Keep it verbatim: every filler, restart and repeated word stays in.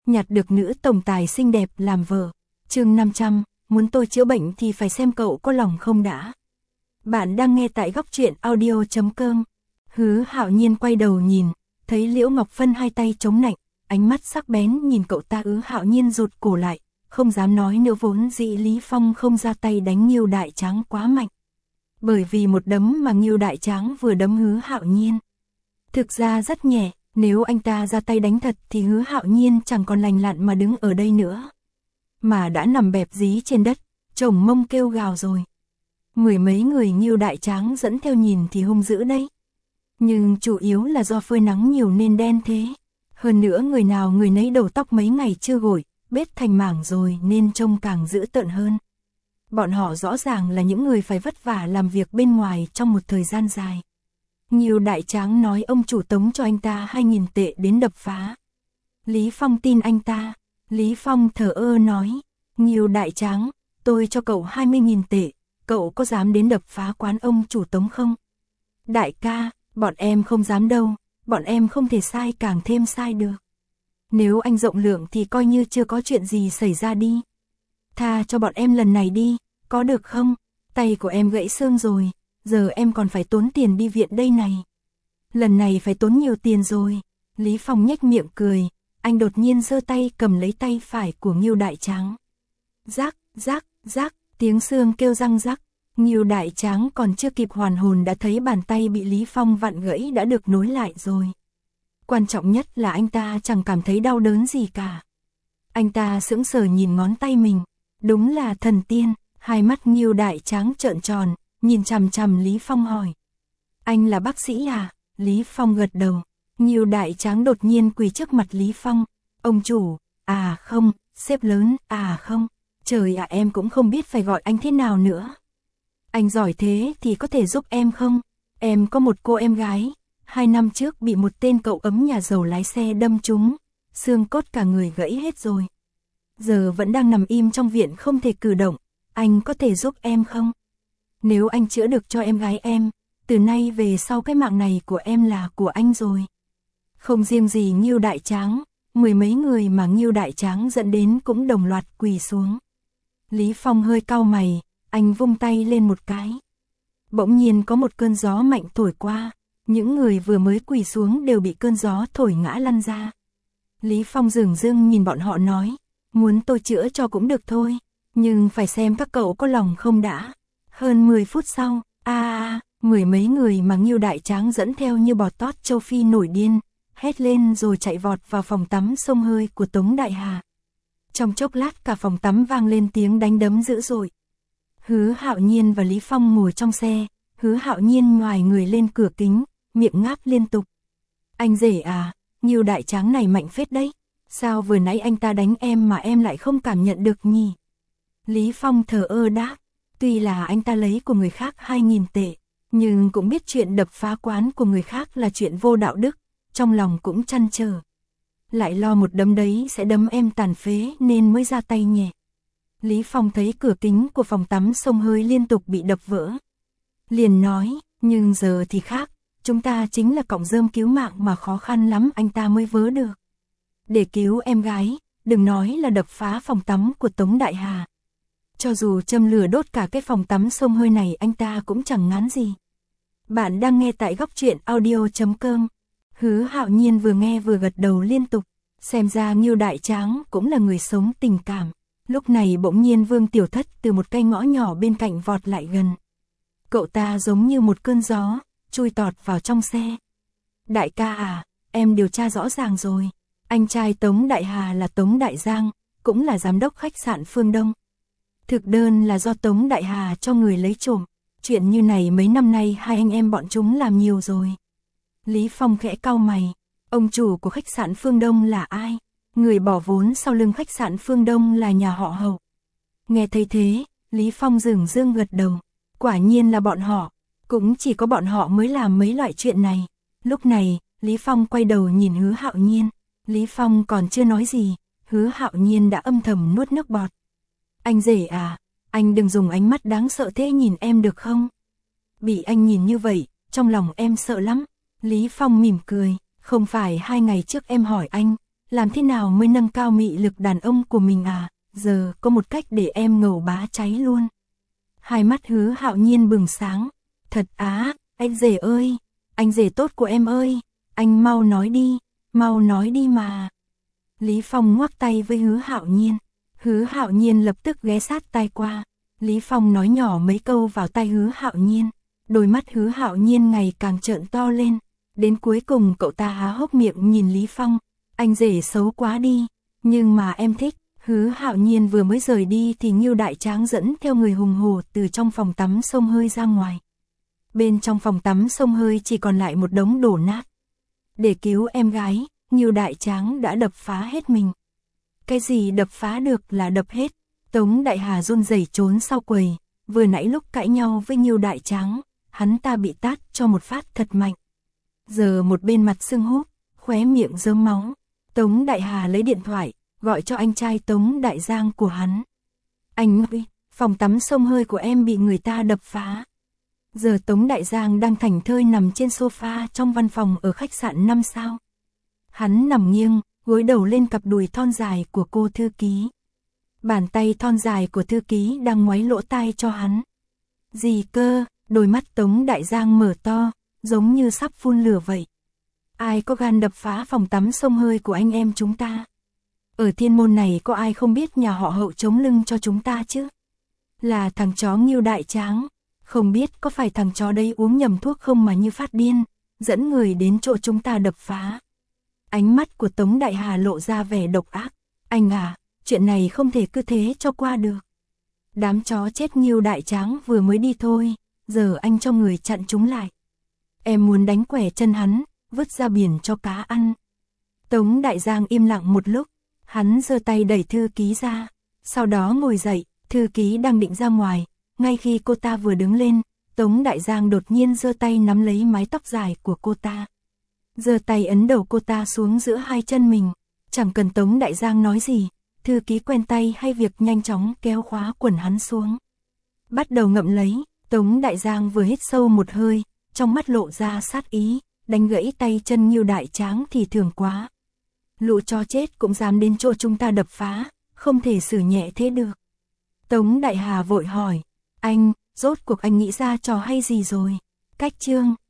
nhặt được nữ tổng tài xinh đẹp làm vợ. Chương năm trăm, muốn tôi chữa bệnh thì phải xem cậu có lòng không đã. Bạn đang nghe tại góc truyện audio chấm com. Hứa Hạo Nhiên quay đầu nhìn, thấy Liễu Ngọc Phân hai tay chống nạnh, ánh mắt sắc bén nhìn cậu ta. Hứa Hạo Nhiên rụt cổ lại, không dám nói nữa. Vốn dĩ Lý Phong không ra tay đánh Ngưu Đại Tráng quá mạnh, bởi vì một đấm mà Ngưu Đại Tráng vừa đấm Hứa Hạo Nhiên thực ra rất nhẹ, nếu anh ta ra tay đánh thật thì Hứa Hạo Nhiên chẳng còn lành lặn mà đứng ở đây nữa, mà đã nằm bẹp dí trên đất, chồng mông kêu gào rồi. Mười mấy người Ngưu Đại Tráng dẫn theo nhìn thì hung dữ đấy, nhưng chủ yếu là do phơi nắng nhiều nên đen thế. Hơn nữa người nào người nấy đầu tóc mấy ngày chưa gội, bết thành mảng rồi nên trông càng dữ tợn hơn. Bọn họ rõ ràng là những người phải vất vả làm việc bên ngoài trong một thời gian dài. Ngưu Đại Tráng nói ông chủ tống cho anh ta hai nghìn tệ đến đập phá. Lý Phong tin anh ta. Lý Phong thờ ơ nói, Ngưu Đại Tráng, tôi cho cậu hai mươi nghìn tệ, cậu có dám đến đập phá quán ông chủ tống không? Đại ca, bọn em không dám đâu, bọn em không thể sai càng thêm sai được. Nếu anh rộng lượng thì coi như chưa có chuyện gì xảy ra đi. Tha cho bọn em lần này đi, có được không? Tay của em gãy xương rồi, giờ em còn phải tốn tiền đi viện đây này. Lần này phải tốn nhiều tiền rồi. Lý Phong nhếch miệng cười, anh đột nhiên giơ tay cầm lấy tay phải của Ngưu Đại Tráng. Rắc, rắc, rắc, tiếng xương kêu răng rắc. Ngưu Đại Tráng còn chưa kịp hoàn hồn đã thấy bàn tay bị Lý Phong vặn gãy đã được nối lại rồi. Quan trọng nhất là anh ta chẳng cảm thấy đau đớn gì cả. Anh ta sững sờ nhìn ngón tay mình, đúng là thần tiên. Hai mắt Ngưu Đại Tráng trợn tròn, nhìn chằm chằm Lý Phong hỏi, anh là bác sĩ à? Lý Phong gật đầu. Ngưu Đại Tráng đột nhiên quỳ trước mặt Lý Phong. Ông chủ, à không, sếp lớn, à không, trời ạ, em cũng không biết phải gọi anh thế nào nữa. Anh giỏi thế thì có thể giúp em không? Em có một cô em gái, hai năm trước bị một tên cậu ấm nhà giàu lái xe đâm trúng, xương cốt cả người gãy hết rồi. Giờ vẫn đang nằm im trong viện không thể cử động, anh có thể giúp em không? Nếu anh chữa được cho em gái em, từ nay về sau cái mạng này của em là của anh rồi. Không riêng gì Ngưu Đại Tráng, mười mấy người mà Ngưu Đại Tráng dẫn đến cũng đồng loạt quỳ xuống. Lý Phong hơi cau mày, anh vung tay lên một cái. Bỗng nhiên có một cơn gió mạnh thổi qua, những người vừa mới quỳ xuống đều bị cơn gió thổi ngã lăn ra. Lý Phong dửng dưng nhìn bọn họ nói, muốn tôi chữa cho cũng được thôi, nhưng phải xem các cậu có lòng không đã. Hơn mười phút sau, a a, mười mấy người mà Ngưu Đại Tráng dẫn theo như bò tót châu Phi nổi điên, hét lên rồi chạy vọt vào phòng tắm xông hơi của Tống Đại Hà. Trong chốc lát cả phòng tắm vang lên tiếng đánh đấm dữ dội. Hứa Hạo Nhiên và Lý Phong ngồi trong xe, Hứa Hạo Nhiên ngoài người lên cửa kính, miệng ngáp liên tục. Anh rể à, Ngưu Đại Tráng này mạnh phết đấy, sao vừa nãy anh ta đánh em mà em lại không cảm nhận được nhỉ? Lý Phong thờ ơ đáp, tuy là anh ta lấy của người khác hai nghìn tệ, nhưng cũng biết chuyện đập phá quán của người khác là chuyện vô đạo đức, trong lòng cũng trăn trở. Lại lo một đấm đấy sẽ đấm em tàn phế nên mới ra tay nhẹ. Lý Phong thấy cửa kính của phòng tắm xông hơi liên tục bị đập vỡ, liền nói, nhưng giờ thì khác, chúng ta chính là cọng rơm cứu mạng mà khó khăn lắm anh ta mới vớ được. Để cứu em gái, đừng nói là đập phá phòng tắm của Tống Đại Hà. Cho dù châm lửa đốt cả cái phòng tắm xông hơi này anh ta cũng chẳng ngán gì. Bạn đang nghe tại góc truyện audio chấm com. Hứa Hạo Nhiên vừa nghe vừa gật đầu liên tục, xem ra Ngưu Đại Tráng cũng là người sống tình cảm. Lúc này bỗng nhiên Vương Tiểu Thất từ một cây ngõ nhỏ bên cạnh vọt lại gần. Cậu ta giống như một cơn gió, chui tọt vào trong xe. Đại ca à, em điều tra rõ ràng rồi. Anh trai Tống Đại Hà là Tống Đại Giang, cũng là giám đốc khách sạn Phương Đông. Thực đơn là do Tống Đại Hà cho người lấy trộm. Chuyện như này mấy năm nay hai anh em bọn chúng làm nhiều rồi. Lý Phong khẽ cau mày. Ông chủ của khách sạn Phương Đông là ai? Người bỏ vốn sau lưng khách sạn Phương Đông là nhà họ Hậu. Nghe thấy thế, Lý Phong dửng dưng gật đầu. Quả nhiên là bọn họ. Cũng chỉ có bọn họ mới làm mấy loại chuyện này. Lúc này, Lý Phong quay đầu nhìn Hứa Hạo Nhiên. Lý Phong còn chưa nói gì, Hứa Hạo Nhiên đã âm thầm nuốt nước bọt. Anh rể à, anh đừng dùng ánh mắt đáng sợ thế nhìn em được không? Bị anh nhìn như vậy, trong lòng em sợ lắm. Lý Phong mỉm cười, không phải hai ngày trước em hỏi anh, làm thế nào mới nâng cao mị lực đàn ông của mình à, giờ có một cách để em ngầu bá cháy luôn. Hai mắt Hứa Hạo Nhiên bừng sáng, thật á, anh rể ơi, anh rể tốt của em ơi, anh mau nói đi, mau nói đi mà. Lý Phong ngoắc tay với Hứa Hạo Nhiên, Hứa Hạo Nhiên lập tức ghé sát tai qua, Lý Phong nói nhỏ mấy câu vào tai Hứa Hạo Nhiên, đôi mắt Hứa Hạo Nhiên ngày càng trợn to lên, đến cuối cùng cậu ta há hốc miệng nhìn Lý Phong, anh rể xấu quá đi, nhưng mà em thích. Hứa Hạo Nhiên vừa mới rời đi thì Ngưu Đại Tráng dẫn theo người hùng hổ từ trong phòng tắm xông hơi ra ngoài. Bên trong phòng tắm xông hơi chỉ còn lại một đống đổ nát. Để cứu em gái, Ngưu Đại Tráng đã đập phá hết mình. Cái gì đập phá được là đập hết. Tống Đại Hà run rẩy trốn sau quầy, vừa nãy lúc cãi nhau với Ngưu Đại Tráng, hắn ta bị tát cho một phát thật mạnh. Giờ một bên mặt sưng húp, khóe miệng rớm máu. Tống Đại Hà lấy điện thoại, gọi cho anh trai Tống Đại Giang của hắn. Anh ơi, phòng tắm xông hơi của em bị người ta đập phá. Giờ Tống Đại Giang đang thảnh thơi nằm trên sofa trong văn phòng ở khách sạn năm sao. Hắn nằm nghiêng, gối đầu lên cặp đùi thon dài của cô thư ký. Bàn tay thon dài của thư ký đang ngoáy lỗ tai cho hắn. Gì cơ, đôi mắt Tống Đại Giang mở to, giống như sắp phun lửa vậy. Ai có gan đập phá phòng tắm xông hơi của anh em chúng ta? Ở thiên môn này có ai không biết nhà họ Hậu chống lưng cho chúng ta chứ? Là thằng chó Ngưu Đại Tráng. Không biết có phải thằng chó đấy uống nhầm thuốc không mà như phát điên, dẫn người đến chỗ chúng ta đập phá. Ánh mắt của Tống Đại Hà lộ ra vẻ độc ác. Anh à, chuyện này không thể cứ thế cho qua được. Đám chó chết Ngưu Đại Tráng vừa mới đi thôi, giờ anh cho người chặn chúng lại. Em muốn đánh quẻ chân hắn, vứt ra biển cho cá ăn. Tống Đại Giang im lặng một lúc, hắn giơ tay đẩy thư ký ra, sau đó ngồi dậy, thư ký đang định ra ngoài, ngay khi cô ta vừa đứng lên, Tống Đại Giang đột nhiên giơ tay nắm lấy mái tóc dài của cô ta. Giơ tay ấn đầu cô ta xuống giữa hai chân mình, chẳng cần Tống Đại Giang nói gì, thư ký quen tay hay việc nhanh chóng kéo khóa quần hắn xuống. Bắt đầu ngậm lấy, Tống Đại Giang vừa hít sâu một hơi, trong mắt lộ ra sát ý, đánh gãy tay chân Ngưu Đại Tráng thì thường quá. Lũ chó chết cũng dám đến chỗ chúng ta đập phá, không thể xử nhẹ thế được. Tống Đại Hà vội hỏi, anh, rốt cuộc anh nghĩ ra trò hay gì rồi? Cách chương,